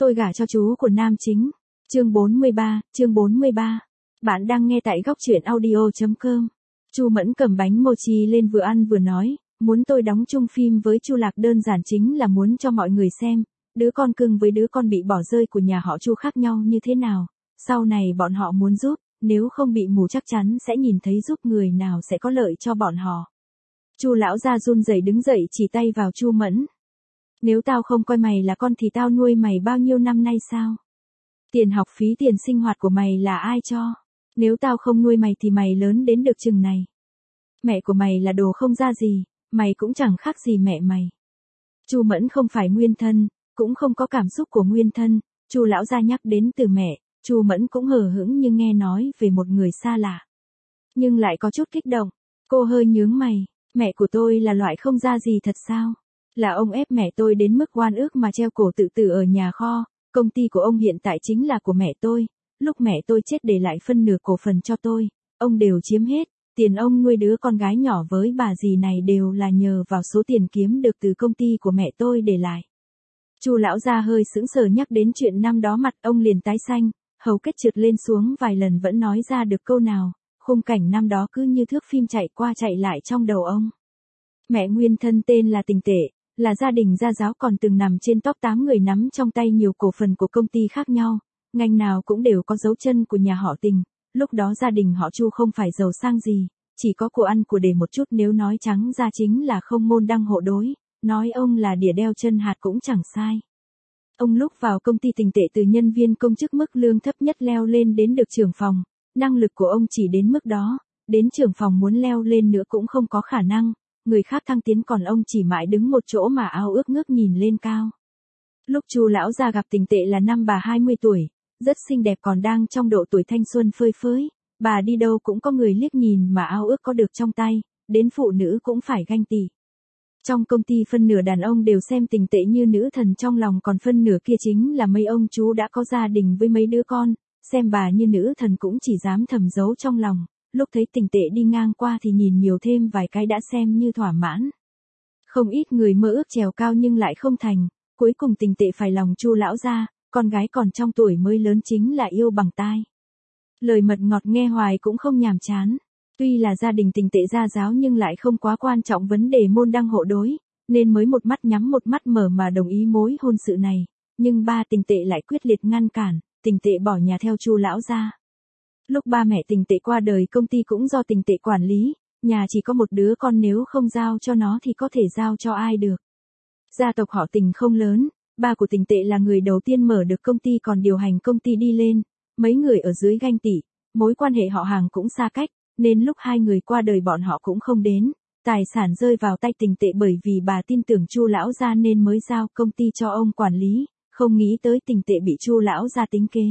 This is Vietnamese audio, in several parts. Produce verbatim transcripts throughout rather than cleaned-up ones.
Tôi gả cho chú của nam chính. Chương bốn mươi ba, chương bốn mươi ba. Bạn đang nghe tại góc truyện audio chấm com. Chu Mẫn cầm bánh mochi lên vừa ăn vừa nói, muốn tôi đóng chung phim với Chu Lạc đơn giản chính là muốn cho mọi người xem, đứa con cưng với đứa con bị bỏ rơi của nhà họ Chu khác nhau như thế nào. Sau này bọn họ muốn giúp, nếu không bị mù chắc chắn sẽ nhìn thấy giúp người nào sẽ có lợi cho bọn họ. Chu lão gia run rẩy đứng dậy chỉ tay vào Chu Mẫn. Nếu tao không coi mày là con thì tao nuôi mày bao nhiêu năm nay sao? Tiền học phí tiền sinh hoạt của mày là ai cho? Nếu tao không nuôi mày thì mày lớn đến được chừng này. Mẹ của mày là đồ không ra gì, mày cũng chẳng khác gì mẹ mày. Chu Mẫn không phải nguyên thân, cũng không có cảm xúc của nguyên thân. Chu lão gia nhắc đến từ mẹ, Chu Mẫn cũng hờ hững nhưng nghe nói về một người xa lạ. Nhưng lại có chút kích động, cô hơi nhướng mày, mẹ của tôi là loại không ra gì thật sao? Là ông ép mẹ tôi đến mức oan ức mà treo cổ tự tử ở nhà kho, công ty của ông hiện tại chính là của mẹ tôi, lúc mẹ tôi chết để lại phân nửa cổ phần cho tôi, ông đều chiếm hết, tiền ông nuôi đứa con gái nhỏ với bà dì này đều là nhờ vào số tiền kiếm được từ công ty của mẹ tôi để lại. Chu lão gia hơi sững sờ nhắc đến chuyện năm đó mặt ông liền tái xanh, hầu kết trượt lên xuống vài lần vẫn nói ra được câu nào, khung cảnh năm đó cứ như thước phim chạy qua chạy lại trong đầu ông. Mẹ nguyên thân tên là Tình Tệ, là gia đình gia giáo còn từng nằm trên top tám người nắm trong tay nhiều cổ phần của công ty khác nhau, ngành nào cũng đều có dấu chân của nhà họ Tình, lúc đó gia đình họ Chu không phải giàu sang gì, chỉ có của ăn của để một chút nếu nói trắng ra chính là không môn đăng hộ đối, nói ông là đỉa đeo chân hạt cũng chẳng sai. Ông lúc vào công ty Tình Tệ từ nhân viên công chức mức lương thấp nhất leo lên đến được trưởng phòng, năng lực của ông chỉ đến mức đó, đến trưởng phòng muốn leo lên nữa cũng không có khả năng. Người khác thăng tiến còn ông chỉ mãi đứng một chỗ mà ao ước ngước nhìn lên cao. Lúc Chu lão gia gặp Tình Tệ là năm bà hai mươi tuổi, rất xinh đẹp còn đang trong độ tuổi thanh xuân phơi phới, bà đi đâu cũng có người liếc nhìn mà ao ước có được trong tay, đến phụ nữ cũng phải ganh tị. Trong công ty phân nửa đàn ông đều xem Tình Tệ như nữ thần trong lòng còn phân nửa kia chính là mấy ông chú đã có gia đình với mấy đứa con, xem bà như nữ thần cũng chỉ dám thầm giấu trong lòng. Lúc thấy Tình Tệ đi ngang qua thì nhìn nhiều thêm vài cái đã xem như thỏa mãn. Không ít người mơ ước trèo cao nhưng lại không thành, cuối cùng Tình Tệ phải lòng Chu lão gia, con gái còn trong tuổi mới lớn chính là yêu bằng tai. Lời mật ngọt nghe hoài cũng không nhàm chán. Tuy là gia đình Tình Tệ gia giáo nhưng lại không quá quan trọng vấn đề môn đăng hộ đối, nên mới một mắt nhắm một mắt mở mà đồng ý mối hôn sự này, nhưng ba Tình Tệ lại quyết liệt ngăn cản, Tình Tệ bỏ nhà theo Chu lão gia. Lúc ba mẹ Tình Tệ qua đời công ty cũng do Tình Tệ quản lý, nhà chỉ có một đứa con nếu không giao cho nó thì có thể giao cho ai được. Gia tộc họ Tình không lớn, ba của Tình Tệ là người đầu tiên mở được công ty còn điều hành công ty đi lên, mấy người ở dưới ganh tị, mối quan hệ họ hàng cũng xa cách, nên lúc hai người qua đời bọn họ cũng không đến, tài sản rơi vào tay Tình Tệ bởi vì bà tin tưởng Chu lão gia nên mới giao công ty cho ông quản lý, không nghĩ tới Tình Tệ bị Chu lão gia tính kế.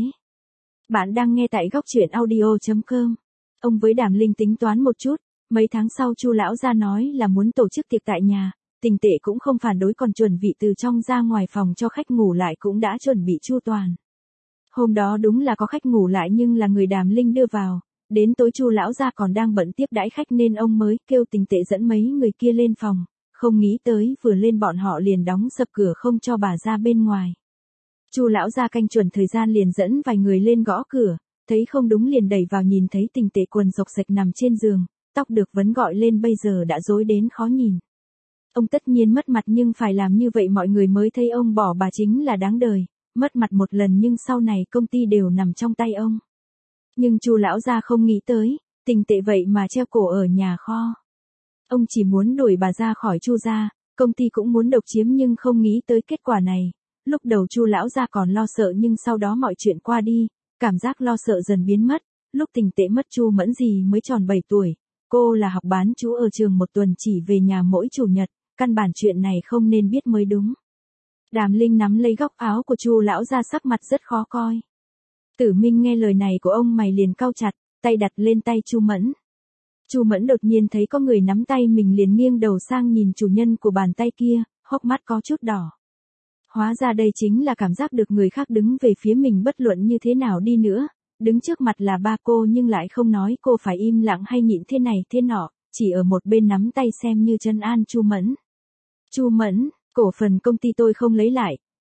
Bạn đang nghe tại góc truyện audio chấm com. Ông với Đàm Linh tính toán một chút, mấy tháng sau Chu lão gia nói là muốn tổ chức tiệc tại nhà, Tình Tệ cũng không phản đối còn chuẩn bị từ trong ra ngoài phòng cho khách ngủ lại cũng đã chuẩn bị chu toàn. Hôm đó đúng là có khách ngủ lại nhưng là người Đàm Linh đưa vào, đến tối Chu lão gia còn đang bận tiếp đãi khách nên ông mới kêu Tình Tệ dẫn mấy người kia lên phòng, không nghĩ tới vừa lên bọn họ liền đóng sập cửa không cho bà ra bên ngoài. Chu lão gia canh chuẩn thời gian liền dẫn vài người lên gõ cửa, thấy không đúng liền đẩy vào nhìn thấy Tình Tệ quần rộc rạch nằm trên giường, tóc được vấn gọi lên bây giờ đã rối đến khó nhìn. Ông tất nhiên mất mặt nhưng phải làm như vậy mọi người mới thấy ông bỏ bà chính là đáng đời, mất mặt một lần nhưng sau này công ty đều nằm trong tay ông. Nhưng Chu lão gia không nghĩ tới, Tình Tệ vậy mà treo cổ ở nhà kho. Ông chỉ muốn đuổi bà ra khỏi Chu gia, công ty cũng muốn độc chiếm nhưng không nghĩ tới kết quả này. Lúc đầu Chu lão gia còn lo sợ nhưng sau đó mọi chuyện qua đi, cảm giác lo sợ dần biến mất, lúc Tình Tệ mất Chu Mẫn gì mới tròn bảy tuổi, cô là học bán chú ở trường một tuần chỉ về nhà mỗi chủ nhật, căn bản chuyện này không nên biết mới đúng. Đàm Linh nắm lấy góc áo của Chu lão gia sắc mặt rất khó coi. Tử Minh nghe lời này của ông mày liền cau chặt, tay đặt lên tay Chu Mẫn. Chu Mẫn đột nhiên thấy có người nắm tay mình liền nghiêng đầu sang nhìn chủ nhân của bàn tay kia, hốc mắt có chút đỏ. Hóa ra đây chính là cảm giác được người khác đứng về phía mình bất luận như thế nào đi nữa, đứng trước mặt là ba cô nhưng lại không nói cô phải im lặng hay nhịn thế này thế nọ, chỉ ở một bên nắm tay xem như trấn an Chu Mẫn. Chu Mẫn, cổ phần công ty tôi không lấy lại,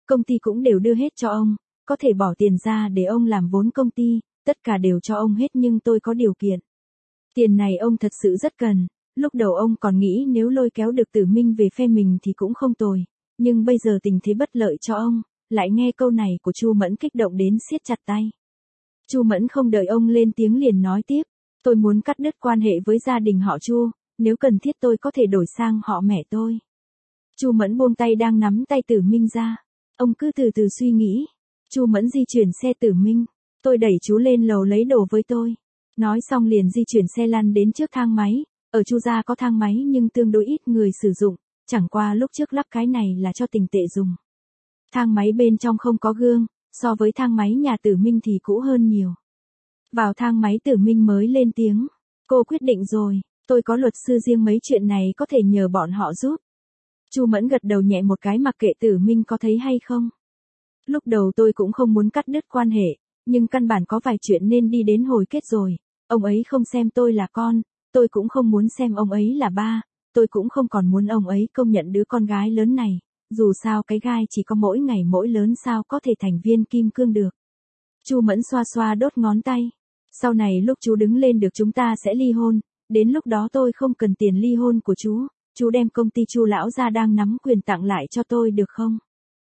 công ty cũng đều đưa hết cho ông, có thể bỏ tiền ra để ông làm vốn công ty, tất cả đều cho ông hết nhưng tôi có điều kiện. Tiền này ông thật sự rất cần, lúc đầu ông còn nghĩ nếu lôi kéo được Tử Minh về phe mình thì cũng không tồi, nhưng bây giờ tình thế bất lợi cho ông, lại nghe câu này của Chu Mẫn kích động đến siết chặt tay. Chu Mẫn không đợi ông lên tiếng liền nói tiếp, tôi muốn cắt đứt quan hệ với gia đình họ Chu, nếu cần thiết tôi có thể đổi sang họ mẹ tôi. Chu Mẫn buông tay đang nắm tay Tử Minh ra, ông cứ từ từ suy nghĩ. Chu Mẫn di chuyển xe Tử Minh, tôi đẩy chú lên lầu lấy đồ với tôi. Nói xong liền di chuyển xe lăn đến trước thang máy, ở Chu gia có thang máy nhưng tương đối ít người sử dụng, chẳng qua lúc trước lắp cái này là cho tình tệ dùng. Thang máy bên trong không có gương, so với thang máy nhà Tử Minh thì cũ hơn nhiều. Vào thang máy Tử Minh mới lên tiếng, cô quyết định rồi, tôi có luật sư riêng mấy chuyện này có thể nhờ bọn họ giúp. Chu Mẫn gật đầu nhẹ một cái mặc kệ Tử Minh có thấy hay không. Lúc đầu tôi cũng không muốn cắt đứt quan hệ, nhưng căn bản có vài chuyện nên đi đến hồi kết rồi. Ông ấy không xem tôi là con, tôi cũng không muốn xem ông ấy là ba, tôi cũng không còn muốn ông ấy công nhận đứa con gái lớn này, dù sao cái gai chỉ có mỗi ngày mỗi lớn sao có thể thành viên kim cương được. Chu Mẫn xoa xoa đốt ngón tay, sau này lúc chú đứng lên được chúng ta sẽ ly hôn, đến lúc đó tôi không cần tiền ly hôn của chú, chú đem công ty Chu lão gia đang nắm quyền tặng lại cho tôi được không?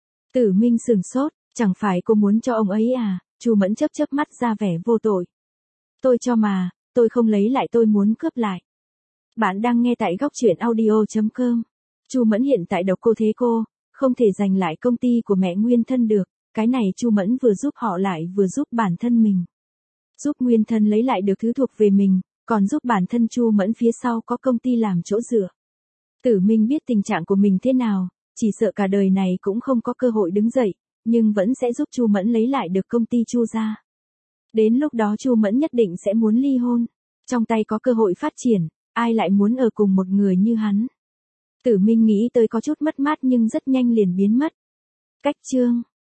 Tử Minh sừng sốt, chẳng phải cô muốn cho ông ấy à? Chu Mẫn chớp chớp mắt ra vẻ vô tội. Tôi cho mà, tôi không lấy lại tôi muốn cướp lại. Bạn đang nghe tại góc truyện audio chấm com. Chu Mẫn hiện tại độc cô thế cô, không thể giành lại công ty của mẹ Nguyên Thân được, cái này Chu Mẫn vừa giúp họ lại vừa giúp bản thân mình. Giúp Nguyên Thân lấy lại được thứ thuộc về mình, còn giúp bản thân Chu Mẫn phía sau có công ty làm chỗ dựa. Tử Minh biết tình trạng của mình thế nào, chỉ sợ cả đời này cũng không có cơ hội đứng dậy, nhưng vẫn sẽ giúp Chu Mẫn lấy lại được công ty Chu gia. Đến lúc đó Chu Mẫn nhất định sẽ muốn ly hôn, trong tay có cơ hội phát triển, ai lại muốn ở cùng một người như hắn. Tử Minh nghĩ tới có chút mất mát nhưng rất nhanh liền biến mất. Cách chương